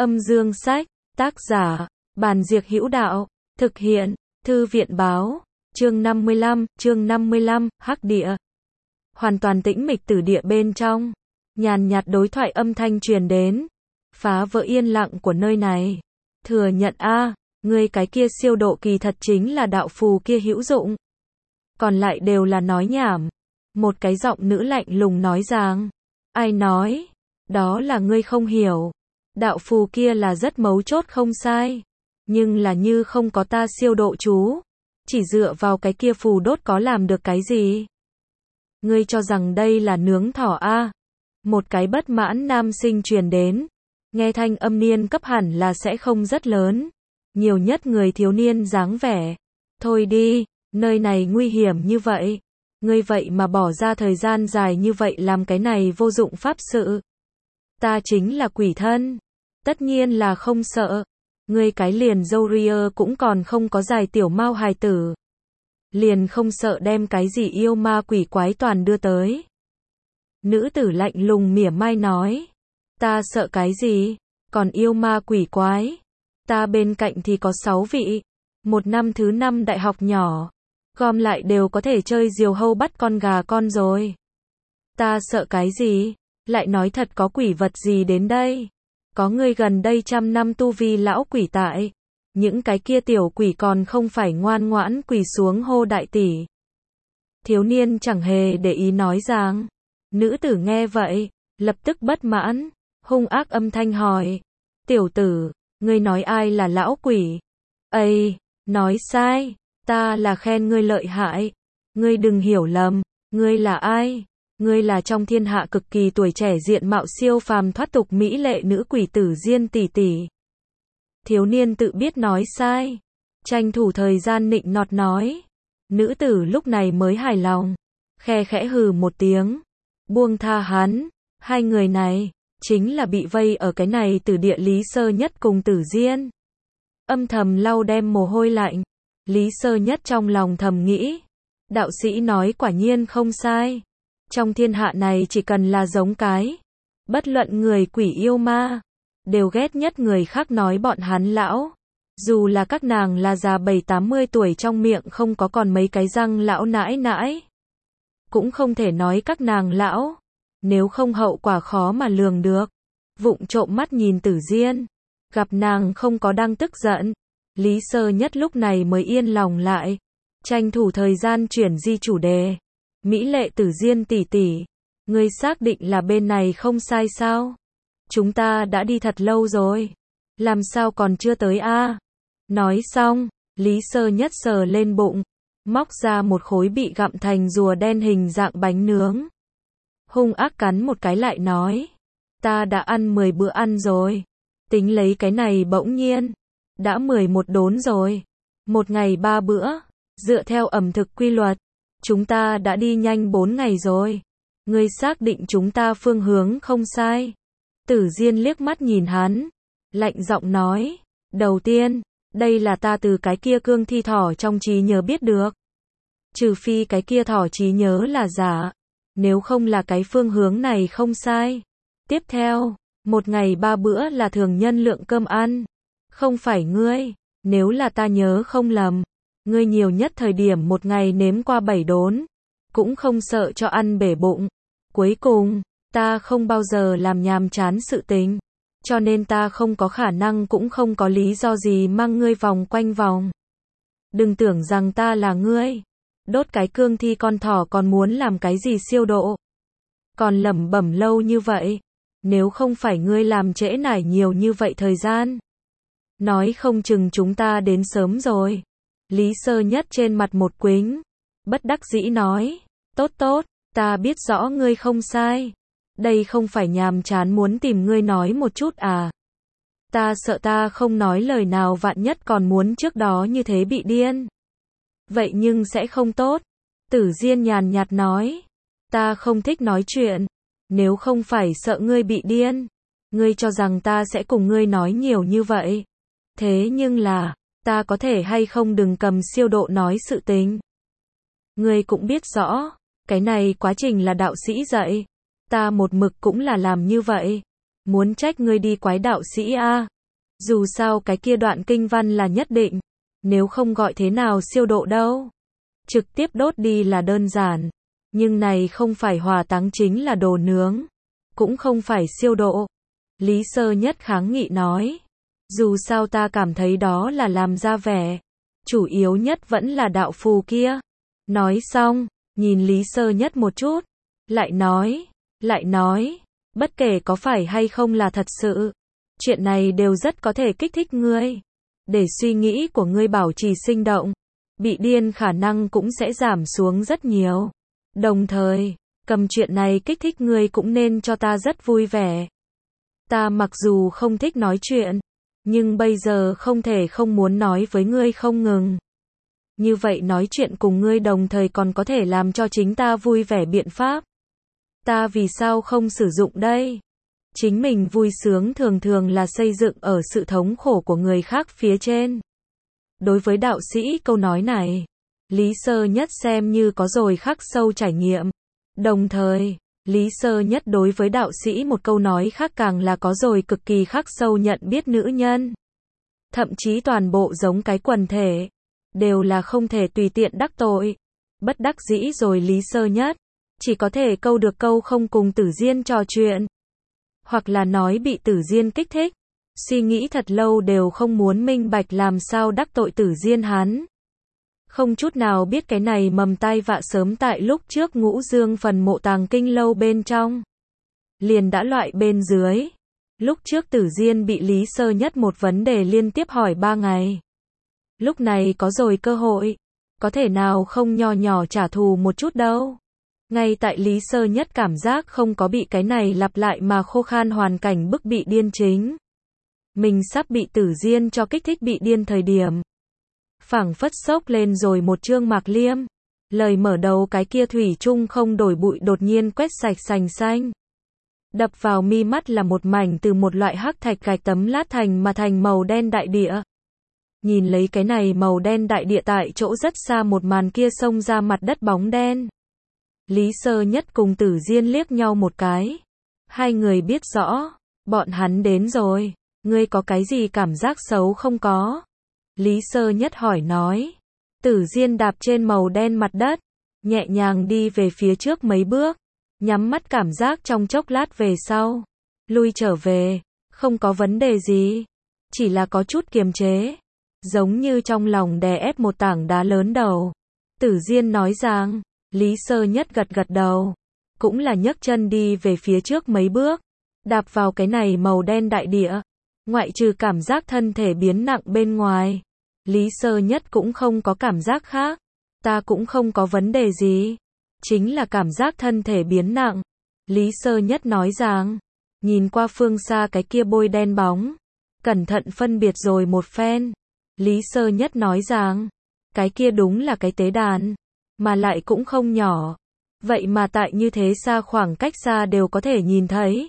Âm dương sách, tác giả, Bàn Diệc Hữu Đạo, thực hiện, Thư viện báo, chương 55, Hắc Địa. Hoàn toàn tĩnh mịch từ địa bên trong, nhàn nhạt đối thoại âm thanh truyền đến, phá vỡ yên lặng của nơi này. Thừa nhận a, ngươi cái kia siêu độ kỳ thật chính là đạo phù kia hữu dụng. Còn lại đều là nói nhảm. Một cái giọng nữ lạnh lùng nói rằng, ai nói, đó là ngươi không hiểu. Đạo phù kia là rất mấu chốt không sai. Nhưng là như không có ta siêu độ chú. Chỉ dựa vào cái kia phù đốt có làm được cái gì? Ngươi cho rằng đây là nướng thỏ a? Một cái bất mãn nam sinh truyền đến. Nghe thanh âm niên cấp hẳn là sẽ không rất lớn. Nhiều nhất người thiếu niên dáng vẻ. Thôi đi, nơi này nguy hiểm như vậy. Ngươi vậy mà bỏ ra thời gian dài như vậy làm cái này vô dụng pháp sự. Ta chính là quỷ thân. Tất nhiên là không sợ. Ngươi cái liền râu ria cũng còn không có dài tiểu mao hài tử. Liền không sợ đem cái gì yêu ma quỷ quái toàn đưa tới. Nữ tử lạnh lùng mỉa mai nói. Ta sợ cái gì? Còn yêu ma quỷ quái. Ta bên cạnh thì có 6 vị. Một năm thứ 5 đại học nhỏ. Gom lại đều có thể chơi diều hâu bắt con gà con rồi. Ta sợ cái gì? Lại nói thật có quỷ vật gì đến đây? Có người gần đây 100 năm tu vi lão quỷ tại. Những cái kia tiểu quỷ còn không phải ngoan ngoãn quỳ xuống hô đại tỷ. Thiếu niên chẳng hề để ý nói rằng. Nữ tử nghe vậy, lập tức bất mãn, hung ác âm thanh hỏi. Tiểu tử, ngươi nói ai là lão quỷ? Ây, nói sai, ta là khen ngươi lợi hại. Ngươi đừng hiểu lầm, ngươi là ai? Ngươi là trong thiên hạ cực kỳ tuổi trẻ diện mạo siêu phàm thoát tục mỹ lệ nữ quỷ Tử Diên tỷ tỷ. Thiếu niên tự biết nói sai, tranh thủ thời gian nịnh nọt nói. Nữ tử lúc này mới hài lòng, khe khẽ hừ một tiếng, buông tha hắn. Hai người này chính là bị vây ở cái này từ địa Lý Sơ Nhất cùng Tử Diên. Âm thầm lau đem mồ hôi lạnh. Lý Sơ Nhất trong lòng thầm nghĩ, đạo sĩ nói quả nhiên không sai. Trong thiên hạ này chỉ cần là giống cái, bất luận người quỷ yêu ma, đều ghét nhất người khác nói bọn hắn lão. Dù là các nàng là già 70-80 tuổi trong miệng không có còn mấy cái răng lão nãi nãi. Cũng không thể nói các nàng lão, nếu không hậu quả khó mà lường được. Vụng trộm mắt nhìn Tử Diên, gặp nàng không có đang tức giận. Lý Sơ Nhất lúc này mới yên lòng lại, tranh thủ thời gian chuyển di chủ đề. Mỹ lệ Tử Diên tỷ tỷ, ngươi xác định là bên này không sai sao? Chúng ta đã đi thật lâu rồi, làm sao còn chưa tới a? Nói xong, Lý Sơ Nhất sờ lên bụng, móc ra một khối bị gặm thành rùa đen hình dạng bánh nướng. Hung ác cắn một cái lại nói, ta đã ăn 10 bữa ăn rồi, tính lấy cái này bỗng nhiên, đã 11 đốn rồi, một ngày 3 bữa, dựa theo ẩm thực quy luật. Chúng ta đã đi nhanh 4 ngày rồi. Ngươi xác định chúng ta phương hướng không sai. Tử Diên liếc mắt nhìn hắn, lạnh giọng nói, đầu tiên, đây là ta từ cái kia cương thi thỏ trong trí nhớ biết được. Trừ phi cái kia thỏ trí nhớ là giả, nếu không là cái phương hướng này không sai. Tiếp theo, một ngày 3 bữa là thường nhân lượng cơm ăn. Không phải ngươi, nếu là ta nhớ không lầm. Ngươi nhiều nhất thời điểm một ngày nếm qua 7 đốn, cũng không sợ cho ăn bể bụng. Cuối cùng, ta không bao giờ làm nhàm chán sự tình, cho nên ta không có khả năng cũng không có lý do gì mang ngươi vòng quanh vòng. Đừng tưởng rằng ta là ngươi, đốt cái cương thi con thỏ còn muốn làm cái gì siêu độ. Còn lẩm bẩm lâu như vậy, nếu không phải ngươi làm trễ nải nhiều như vậy thời gian. Nói không chừng chúng ta đến sớm rồi. Lý Sơ Nhất trên mặt một quính, bất đắc dĩ nói, tốt tốt, ta biết rõ ngươi không sai. Đây không phải nhàm chán muốn tìm ngươi nói một chút à. Ta sợ ta không nói lời nào vạn nhất còn muốn trước đó như thế bị điên. Vậy nhưng sẽ không tốt. Tử Diên nhàn nhạt nói, ta không thích nói chuyện, nếu không phải sợ ngươi bị điên. Ngươi cho rằng ta sẽ cùng ngươi nói nhiều như vậy. Thế nhưng là, ta có thể hay không đừng cầm siêu độ nói sự tình. Ngươi cũng biết rõ, cái này quá trình là đạo sĩ dạy. Ta một mực cũng là làm như vậy. Muốn trách ngươi đi quái đạo sĩ a. Dù sao cái kia đoạn kinh văn là nhất định. Nếu không gọi thế nào siêu độ đâu. Trực tiếp đốt đi là đơn giản. Nhưng này không phải hỏa táng chính là đồ nướng. Cũng không phải siêu độ. Lý Sơ Nhất kháng nghị nói. Dù sao ta cảm thấy đó là làm ra vẻ. Chủ yếu nhất vẫn là đạo phù kia. Nói xong, nhìn Lý Sơ Nhất một chút. Lại nói, bất kể có phải hay không là thật sự. Chuyện này đều rất có thể kích thích ngươi. Để suy nghĩ của ngươi bảo trì sinh động. Bị điên khả năng cũng sẽ giảm xuống rất nhiều. Đồng thời, cầm chuyện này kích thích ngươi cũng nên cho ta rất vui vẻ. Ta mặc dù không thích nói chuyện, nhưng bây giờ không thể không muốn nói với ngươi không ngừng. Như vậy nói chuyện cùng ngươi đồng thời còn có thể làm cho chính ta vui vẻ biện pháp. Ta vì sao không sử dụng đây? Chính mình vui sướng thường thường là xây dựng ở sự thống khổ của người khác phía trên. Đối với đạo sĩ câu nói này, Lý Sơ Nhất xem như có rồi khắc sâu trải nghiệm. Đồng thời, Lý Sơ Nhất đối với đạo sĩ một câu nói khác càng là có rồi cực kỳ khắc sâu nhận biết nữ nhân. Thậm chí toàn bộ giống cái quần thể, đều là không thể tùy tiện đắc tội. Bất đắc dĩ rồi Lý Sơ Nhất, chỉ có thể câu được câu không cùng Tử Diên trò chuyện. Hoặc là nói bị Tử Diên kích thích. Suy nghĩ thật lâu đều không muốn minh bạch làm sao đắc tội Tử Diên hắn. Không chút nào biết cái này mầm tai vạ sớm tại lúc trước Ngũ Dương phần mộ Tàng Kinh lâu bên trong. Liền đã loại bên dưới. Lúc trước Tử Diên bị Lý Sơ Nhất một vấn đề liên tiếp hỏi 3 ngày. Lúc này có rồi cơ hội. Có thể nào không nho nhỏ trả thù một chút đâu. Ngay tại Lý Sơ Nhất cảm giác không có bị cái này lặp lại mà khô khan hoàn cảnh bức bị điên chính. Mình sắp bị Tử Diên cho kích thích bị điên thời điểm. Phảng phất sốc lên rồi một chương mạc liêm. Lời mở đầu cái kia thủy chung không đổi bụi đột nhiên quét sạch sành xanh. Đập vào mi mắt là một mảnh từ một loại hắc thạch gạch tấm lát thành mà thành màu đen đại địa. Nhìn lấy cái này màu đen đại địa tại chỗ rất xa một màn kia xông ra mặt đất bóng đen. Lý Sơ Nhất cùng Tử Diên liếc nhau một cái. Hai người biết rõ, bọn hắn đến rồi. Ngươi có cái gì cảm giác xấu không có? Lý Sơ Nhất hỏi nói. Tử Diên đạp trên màu đen mặt đất, nhẹ nhàng đi về phía trước mấy bước, nhắm mắt cảm giác trong chốc lát về sau, lui trở về, không có vấn đề gì, chỉ là có chút kiềm chế, giống như trong lòng đè ép một tảng đá lớn đầu. Tử Diên nói rằng, Lý Sơ Nhất gật gật đầu, cũng là nhấc chân đi về phía trước mấy bước, đạp vào cái này màu đen đại địa. Ngoại trừ cảm giác thân thể biến nặng bên ngoài, Lý Sơ Nhất cũng không có cảm giác khác. Ta cũng không có vấn đề gì. Chính là cảm giác thân thể biến nặng. Lý Sơ Nhất nói rằng, nhìn qua phương xa cái kia bôi đen bóng, cẩn thận phân biệt rồi một phen. Lý Sơ Nhất nói rằng, cái kia đúng là cái tế đàn, mà lại cũng không nhỏ. Vậy mà tại như thế xa khoảng cách xa đều có thể nhìn thấy.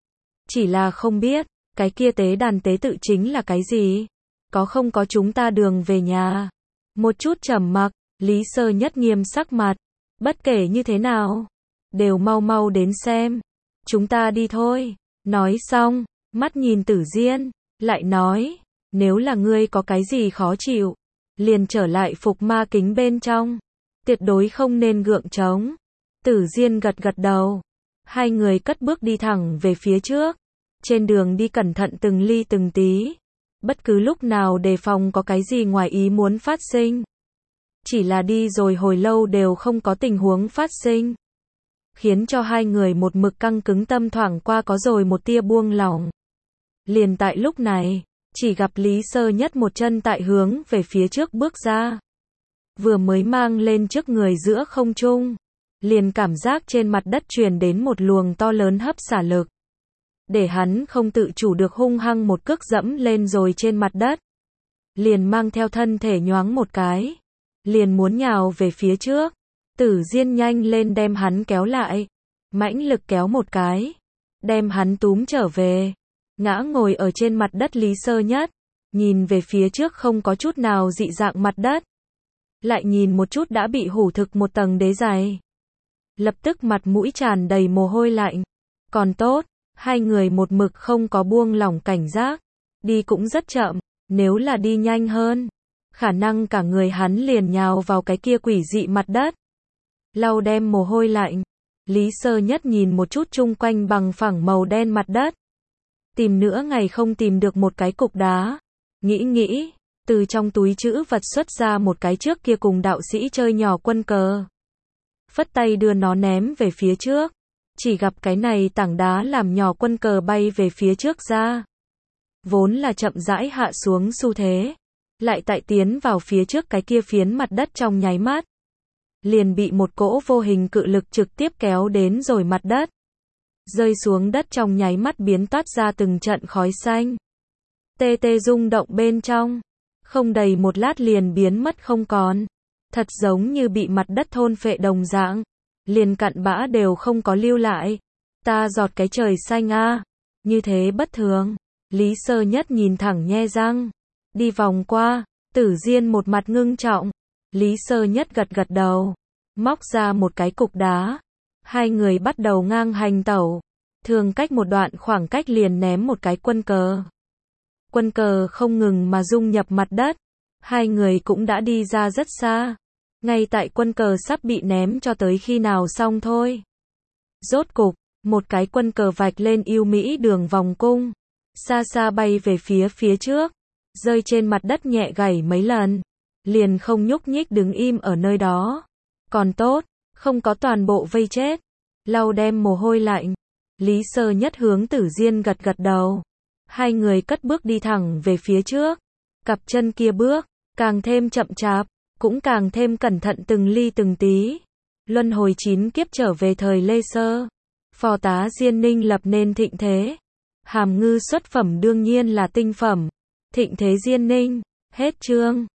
Chỉ là không biết, cái kia tế đàn tế tự chính là cái gì? Có không có chúng ta đường về nhà? Một chút trầm mặc, Lý Sơ Nhất nghiêm sắc mặt. Bất kể như thế nào, đều mau mau đến xem. Chúng ta đi thôi. Nói xong, mắt nhìn Tử Diên, lại nói, nếu là ngươi có cái gì khó chịu, liền trở lại phục ma kính bên trong. Tuyệt đối không nên gượng trống. Tử Diên gật gật đầu. Hai người cất bước đi thẳng về phía trước. Trên đường đi cẩn thận từng ly từng tí. Bất cứ lúc nào đề phòng có cái gì ngoài ý muốn phát sinh. Chỉ là đi rồi hồi lâu đều không có tình huống phát sinh. Khiến cho hai người một mực căng cứng tâm thoảng qua có rồi một tia buông lỏng. Liền tại lúc này, chỉ gặp Lý Sơ Nhất một chân tại hướng về phía trước bước ra. Vừa mới mang lên trước người giữa không trung. Liền cảm giác trên mặt đất truyền đến một luồng to lớn hấp xả lực. Để hắn không tự chủ được hung hăng một cước dẫm lên rồi trên mặt đất. Liền mang theo thân thể nhoáng một cái. Liền muốn nhào về phía trước. Tử Diên nhanh lên đem hắn kéo lại. Mãnh lực kéo một cái. Đem hắn túm trở về. Ngã ngồi ở trên mặt đất Lý Sơ Nhất. Nhìn về phía trước không có chút nào dị dạng mặt đất. Lại nhìn một chút đã bị hủ thực một tầng đế dày. Lập tức mặt mũi tràn đầy mồ hôi lạnh. Còn tốt, Hai người một mực không có buông lỏng cảnh giác, đi cũng rất chậm, nếu là đi nhanh hơn, khả năng cả người hắn liền nhào vào cái kia quỷ dị mặt đất. Lau đem mồ hôi lạnh, Lý Sơ Nhất nhìn một chút chung quanh bằng phẳng màu đen mặt đất. Tìm nửa ngày không tìm được một cái cục đá. Nghĩ, từ trong túi trữ vật xuất ra một cái trước kia cùng đạo sĩ chơi nhỏ quân cờ. Phất tay đưa nó ném về phía trước. Chỉ gặp cái này tảng đá làm nhỏ quân cờ bay về phía trước ra. Vốn là chậm rãi hạ xuống xu thế. Lại tại tiến vào phía trước cái kia phiến mặt đất trong nháy mắt. Liền bị một cỗ vô hình cự lực trực tiếp kéo đến rồi mặt đất. Rơi xuống đất trong nháy mắt biến toát ra từng trận khói xanh. Tê tê rung động bên trong. Không đầy một lát liền biến mất không còn. Thật giống như bị mặt đất thôn phệ đồng dạng. Liền cặn bã đều không có lưu lại. Ta giọt cái trời xanh a, như thế bất thường. Lý Sơ Nhất nhìn thẳng nhe răng. Đi vòng qua, Tử Diên một mặt ngưng trọng. Lý Sơ Nhất gật gật đầu. Móc ra một cái cục đá. Hai người bắt đầu ngang hành tẩu. Thường cách một đoạn khoảng cách liền ném một cái quân cờ. Quân cờ không ngừng mà dung nhập mặt đất. Hai người cũng đã đi ra rất xa. Ngay tại quân cờ sắp bị ném cho tới khi nào xong thôi. Rốt cục, một cái quân cờ vạch lên yêu mỹ đường vòng cung. Xa xa bay về phía trước. Rơi trên mặt đất nhẹ gảy mấy lần. Liền không nhúc nhích đứng im ở nơi đó. Còn tốt, không có toàn bộ vây chết. Lau đem mồ hôi lạnh. Lý Sơ Nhất hướng Tử Diên gật gật đầu. Hai người cất bước đi thẳng về phía trước. Cặp chân kia bước, càng thêm chậm chạp, cũng càng thêm cẩn thận từng ly từng tí. Luân hồi 9 kiếp trở về thời Lê Sơ. Phò tá Diên Ninh lập nên thịnh thế. Hàm ngư xuất phẩm đương nhiên là tinh phẩm. Thịnh thế Diên Ninh. Hết chương.